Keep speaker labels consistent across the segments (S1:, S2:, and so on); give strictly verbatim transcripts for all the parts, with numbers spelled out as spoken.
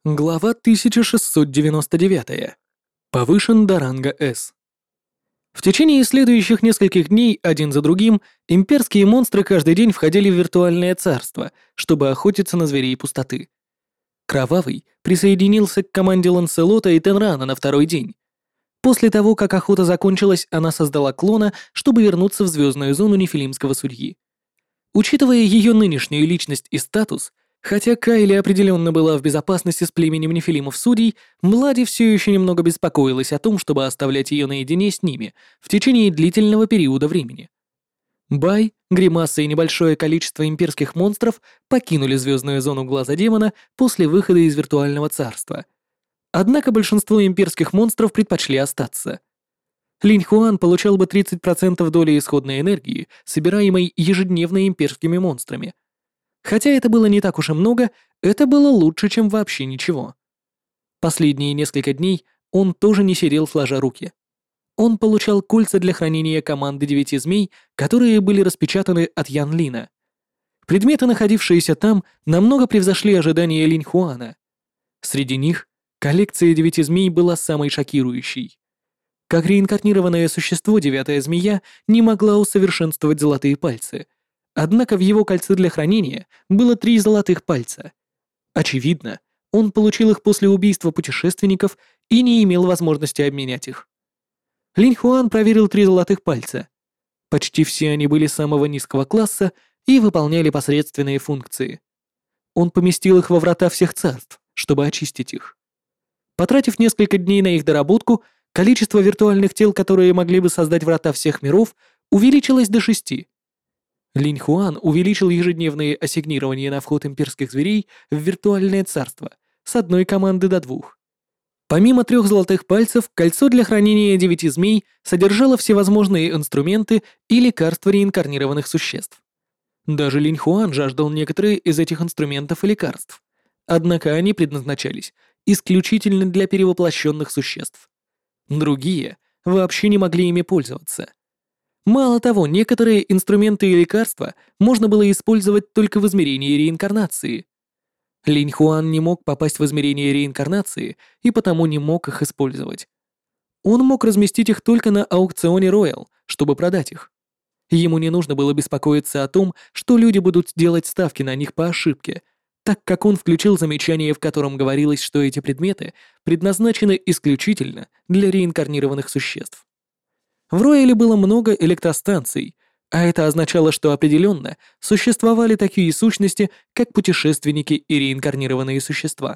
S1: Глава тысяча шестьсот девяносто девять. Повышен до ранга С. В течение следующих нескольких дней, один за другим, имперские монстры каждый день входили в виртуальное царство, чтобы охотиться на зверей пустоты. Кровавый присоединился к команде Ланселота и Тенрана на второй день. После того, как охота закончилась, она создала клона, чтобы вернуться в звездную зону нефилимского судьи. Учитывая ее нынешнюю личность и статус, хотя Кайли определенно была в безопасности с племенем нефилимов-судей, Млади все еще немного беспокоилась о том, чтобы оставлять ее наедине с ними в течение длительного периода времени. Бай, Гримаса и небольшое количество имперских монстров покинули звездную зону Глаза Демона после выхода из виртуального царства. Однако большинство имперских монстров предпочли остаться. Линь Хуан получал бы тридцать процентов доли исходной энергии, собираемой ежедневно имперскими монстрами. Хотя это было не так уж и много, это было лучше, чем вообще ничего. Последние несколько дней он тоже не сидел сложа руки. Он получал кольца для хранения команды девяти змей, которые были распечатаны от Ян Лина. Предметы, находившиеся там, намного превзошли ожидания Линь Хуана. Среди них коллекция девяти змей была самой шокирующей. Как реинкарнированное существо, девятая змея не могла усовершенствовать золотые пальцы. Однако в его кольце для хранения было три золотых пальца. Очевидно, он получил их после убийства путешественников и не имел возможности обменять их. Линь Хуан проверил три золотых пальца. Почти все они были самого низкого класса и выполняли посредственные функции. Он поместил их во врата всех царств, чтобы очистить их. Потратив несколько дней на их доработку, количество виртуальных тел, которые могли бы создать врата всех миров, увеличилось до шести. Линь Хуан увеличил ежедневные ассигнирования на вход имперских зверей в виртуальное царство с одной команды до двух. Помимо трех золотых пальцев, кольцо для хранения девяти змей содержало всевозможные инструменты и лекарства реинкарнированных существ. Даже Линь Хуан жаждал некоторые из этих инструментов и лекарств, однако они предназначались исключительно для перевоплощенных существ. Другие вообще не могли ими пользоваться. Мало того, некоторые инструменты и лекарства можно было использовать только в измерении реинкарнации. Линь Хуан не мог попасть в измерение реинкарнации и потому не мог их использовать. Он мог разместить их только на аукционе Royal, чтобы продать их. Ему не нужно было беспокоиться о том, что люди будут делать ставки на них по ошибке, так как он включил замечание, в котором говорилось, что эти предметы предназначены исключительно для реинкарнированных существ. В Рояле было много электростанций, а это означало, что определенно существовали такие сущности, как путешественники и реинкарнированные существа.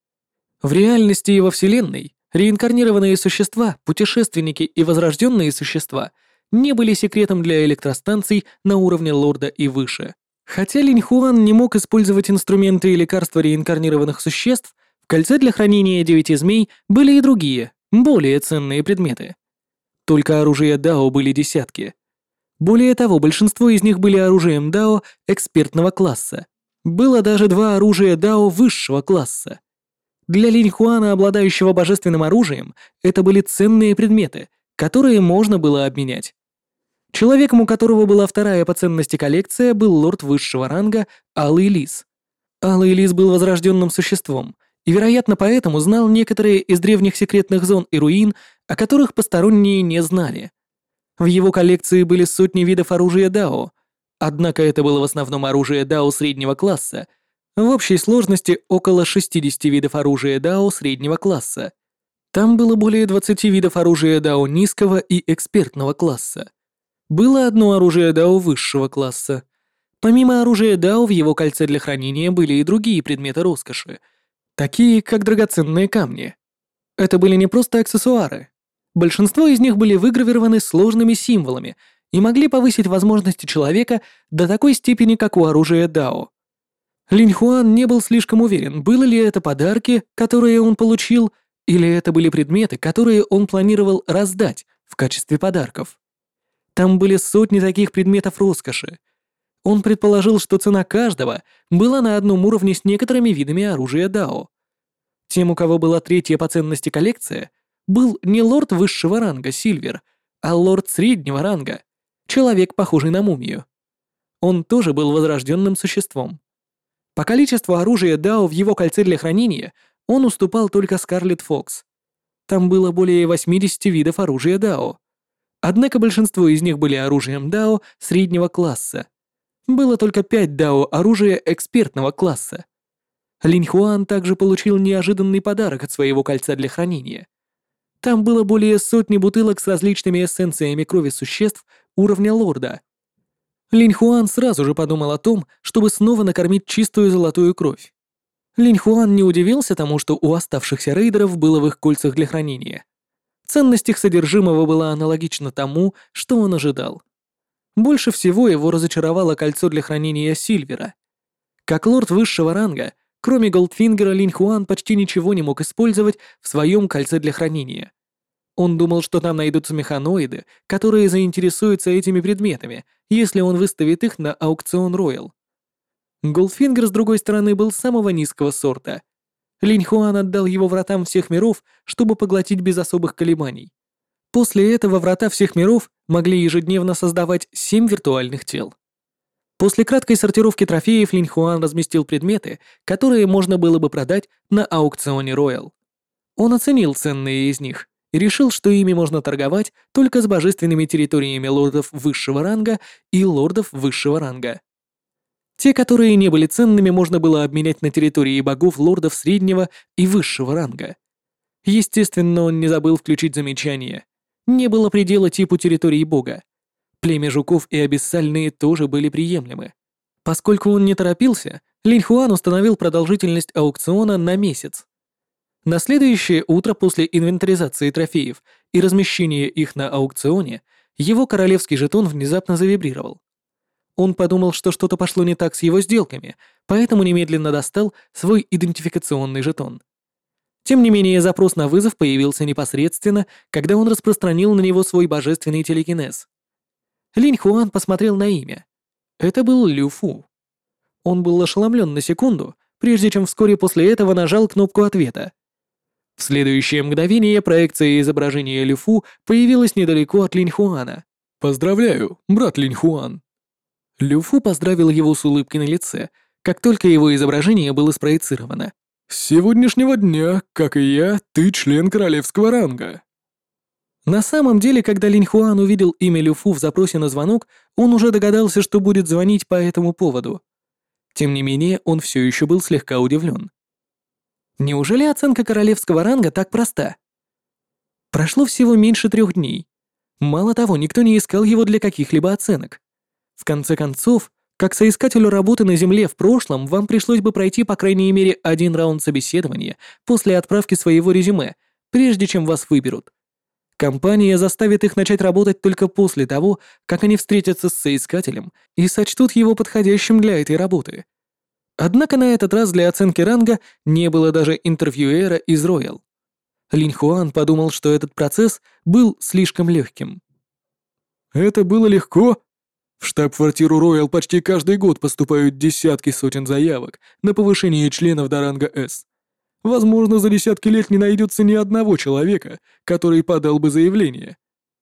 S1: В реальности и во Вселенной реинкарнированные существа, путешественники и возрожденные существа не были секретом для электростанций на уровне лорда и выше. Хотя Линь Хуан не мог использовать инструменты и лекарства реинкарнированных существ, в кольце для хранения девяти змей были и другие, более ценные предметы. Только оружия Дао были десятки. Более того, большинство из них были оружием Дао экспертного класса. Было даже два оружия Дао высшего класса. Для Линь Хуана, обладающего божественным оружием, это были ценные предметы, которые можно было обменять. Человеком, у которого была вторая по ценности коллекция, был лорд высшего ранга Алый Лис. Алый Лис был возрожденным существом, и, вероятно, поэтому знал некоторые из древних секретных зон и руин, о которых посторонние не знали. В его коллекции были сотни видов оружия Дао, однако это было в основном оружие Дао среднего класса, в общей сложности около шестидесяти видов оружия Дао среднего класса. Там было более двадцати видов оружия Дао низкого и экспертного класса. Было одно оружие Дао высшего класса. Помимо оружия Дао в его кольце для хранения были и другие предметы роскоши, такие как драгоценные камни. Это были не просто аксессуары. Большинство из них были выгравированы сложными символами и могли повысить возможности человека до такой степени, как у оружия Дао. Линь Хуан не был слишком уверен, были ли это подарки, которые он получил, или это были предметы, которые он планировал раздать в качестве подарков. Там были сотни таких предметов роскоши. Он предположил, что цена каждого была на одном уровне с некоторыми видами оружия Дао. Тем, у кого была третья по ценности коллекция, был не лорд высшего ранга Сильвер, а лорд среднего ранга, человек, похожий на мумию. Он тоже был возрожденным существом. По количеству оружия Дао в его кольце для хранения Он уступал только Скарлетт Фокс. Там было более восьмидесяти видов оружия Дао. Однако большинство из них были оружием Дао среднего класса. Было только пять Дао оружия экспертного класса. Линь Хуан также получил неожиданный подарок от своего кольца для хранения. Там было более сотни бутылок с различными эссенциями крови существ уровня лорда. Линь Хуан сразу же подумал о том, чтобы снова накормить чистую золотую кровь. Линь Хуан не удивился тому, что у оставшихся рейдеров было в их кольцах для хранения. Ценность их содержимого была аналогична тому, что он ожидал. Больше всего его разочаровало кольцо для хранения Сильвера. Как лорд высшего ранга, кроме Голдфингера, Линь Хуан почти ничего не мог использовать в своем кольце для хранения. Он думал, что там найдутся механоиды, которые заинтересуются этими предметами, если он выставит их на аукцион Роял. Голдфингер, с другой стороны, был самого низкого сорта. Линь Хуан отдал его вратам всех миров, чтобы поглотить без особых колебаний. После этого врата всех миров могли ежедневно создавать семь виртуальных тел. После краткой сортировки трофеев Линь Хуан разместил предметы, которые можно было бы продать на аукционе Роял. Он оценил ценные из них и решил, что ими можно торговать только с божественными территориями лордов высшего ранга и лордов высшего ранга. Те, которые не были ценными, можно было обменять на территории богов лордов среднего и высшего ранга. Естественно, он не забыл включить замечание. Не было предела типу территории бога. Племя жуков и абиссальные тоже были приемлемы. Поскольку он не торопился, Линь Хуан установил продолжительность аукциона на месяц. На следующее утро после инвентаризации трофеев и размещения их на аукционе, его королевский жетон внезапно завибрировал. Он подумал, что что-то пошло не так с его сделками, поэтому немедленно достал свой идентификационный жетон. Тем не менее, запрос на вызов появился непосредственно, когда он распространил на него свой божественный телекинез. Линь Хуан посмотрел на имя. Это был Лю Фу. Он был ошеломлен на секунду, прежде чем вскоре после этого нажал кнопку ответа. В следующее мгновение проекция изображения Лю Фу появилась недалеко от Линь Хуана. «Поздравляю, брат Линь Хуан». Лю Фу поздравил его с улыбкой на лице, как только его изображение было спроецировано. «С сегодняшнего дня, как и я, ты член королевского ранга». На самом деле, когда Линь Хуан увидел имя Лю Фу в запросе на звонок, он уже догадался, что будет звонить по этому поводу. Тем не менее, он все еще был слегка удивлен. Неужели оценка королевского ранга так проста? Прошло всего меньше трех дней. Мало того, никто не искал его для каких-либо оценок. В конце концов, как соискателю работы на Земле в прошлом, вам пришлось бы пройти по крайней мере один раунд собеседования после отправки своего резюме, прежде чем вас выберут. Компания заставит их начать работать только после того, как они встретятся с соискателем и сочтут его подходящим для этой работы. Однако на этот раз для оценки ранга не было даже интервьюера из Royal. Линь Хуан подумал, что этот процесс был слишком легким. «Это было легко?» В штаб-квартиру Royal почти каждый год поступают десятки сотен заявок на повышение членов до ранга S. Возможно, за десятки лет не найдется ни одного человека, который подал бы заявление.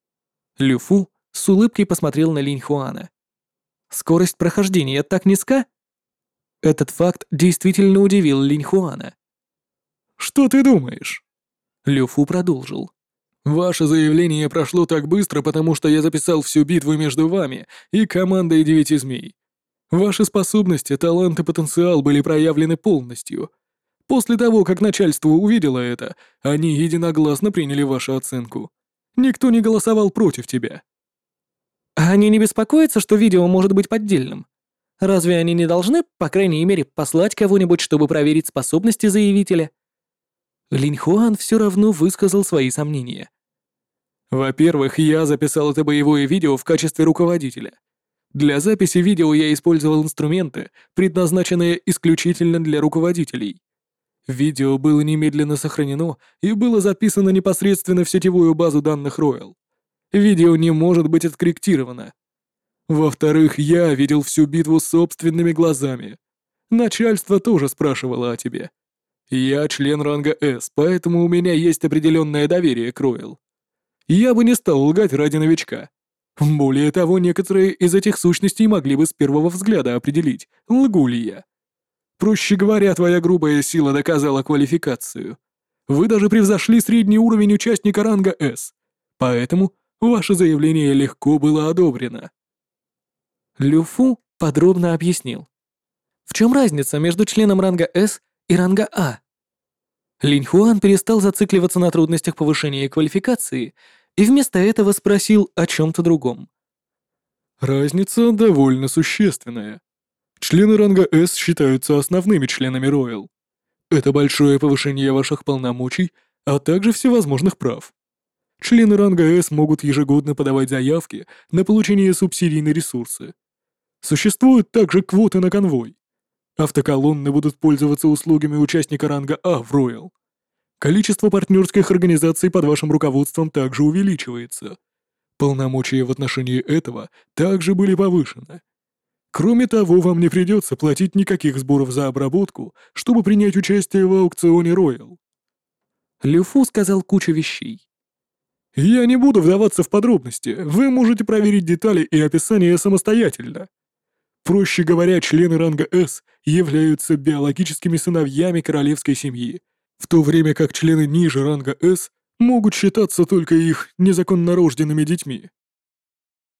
S1: Лю Фу с улыбкой посмотрел на Линь Хуана. Скорость прохождения так низка? Этот факт действительно удивил Линь Хуана. «Что ты думаешь?» Лю Фу продолжил. «Ваше заявление прошло так быстро, потому что я записал всю битву между вами и командой Девяти Змей. Ваши способности, талант и потенциал были проявлены полностью. После того, как начальство увидело это, они единогласно приняли вашу оценку. Никто не голосовал против тебя». «А они не беспокоятся, что видео может быть поддельным? Разве они не должны, по крайней мере, послать кого-нибудь, чтобы проверить способности заявителя?» Линь Хуан все равно высказал свои сомнения. «Во-первых, я записал это боевое видео в качестве руководителя. Для записи видео я использовал инструменты, предназначенные исключительно для руководителей. Видео было немедленно сохранено и было записано непосредственно в сетевую базу данных Royal. Видео не может быть откорректировано. Во-вторых, я видел всю битву собственными глазами. Начальство тоже спрашивало о тебе. Я член ранга S, поэтому у меня есть определенное доверие к Royal. Я бы не стал лгать ради новичка. Более того, некоторые из этих сущностей могли бы с первого взгляда определить, лгу ли я.
S2: Проще говоря, твоя грубая сила доказала квалификацию. Вы даже превзошли средний уровень участника ранга С. Поэтому ваше заявление легко было одобрено.
S1: Лю Фу подробно объяснил. В чем разница между членом ранга С и ранга А? Линь Хуан перестал зацикливаться на трудностях повышения квалификации и вместо этого спросил о чем-то другом.
S2: Разница довольно существенная. Члены ранга С считаются основными членами Royal. Это большое повышение ваших полномочий, а также всевозможных прав. Члены ранга С могут ежегодно подавать заявки на получение субсидий на ресурсы. Существуют также квоты на конвой. Автоколонны будут пользоваться услугами участника ранга А в Royal. Количество партнерских организаций под вашим руководством также увеличивается. Полномочия в отношении этого также были повышены. Кроме того, вам не придется платить никаких сборов за обработку, чтобы принять участие в аукционе Royal.
S1: Лю Фу сказал кучу вещей.
S2: Я не буду вдаваться в подробности, вы можете проверить детали и описание самостоятельно. Проще говоря, члены ранга С являются биологическими сыновьями королевской семьи, в то время как члены ниже ранга С могут считаться только их незаконно рожденными детьми.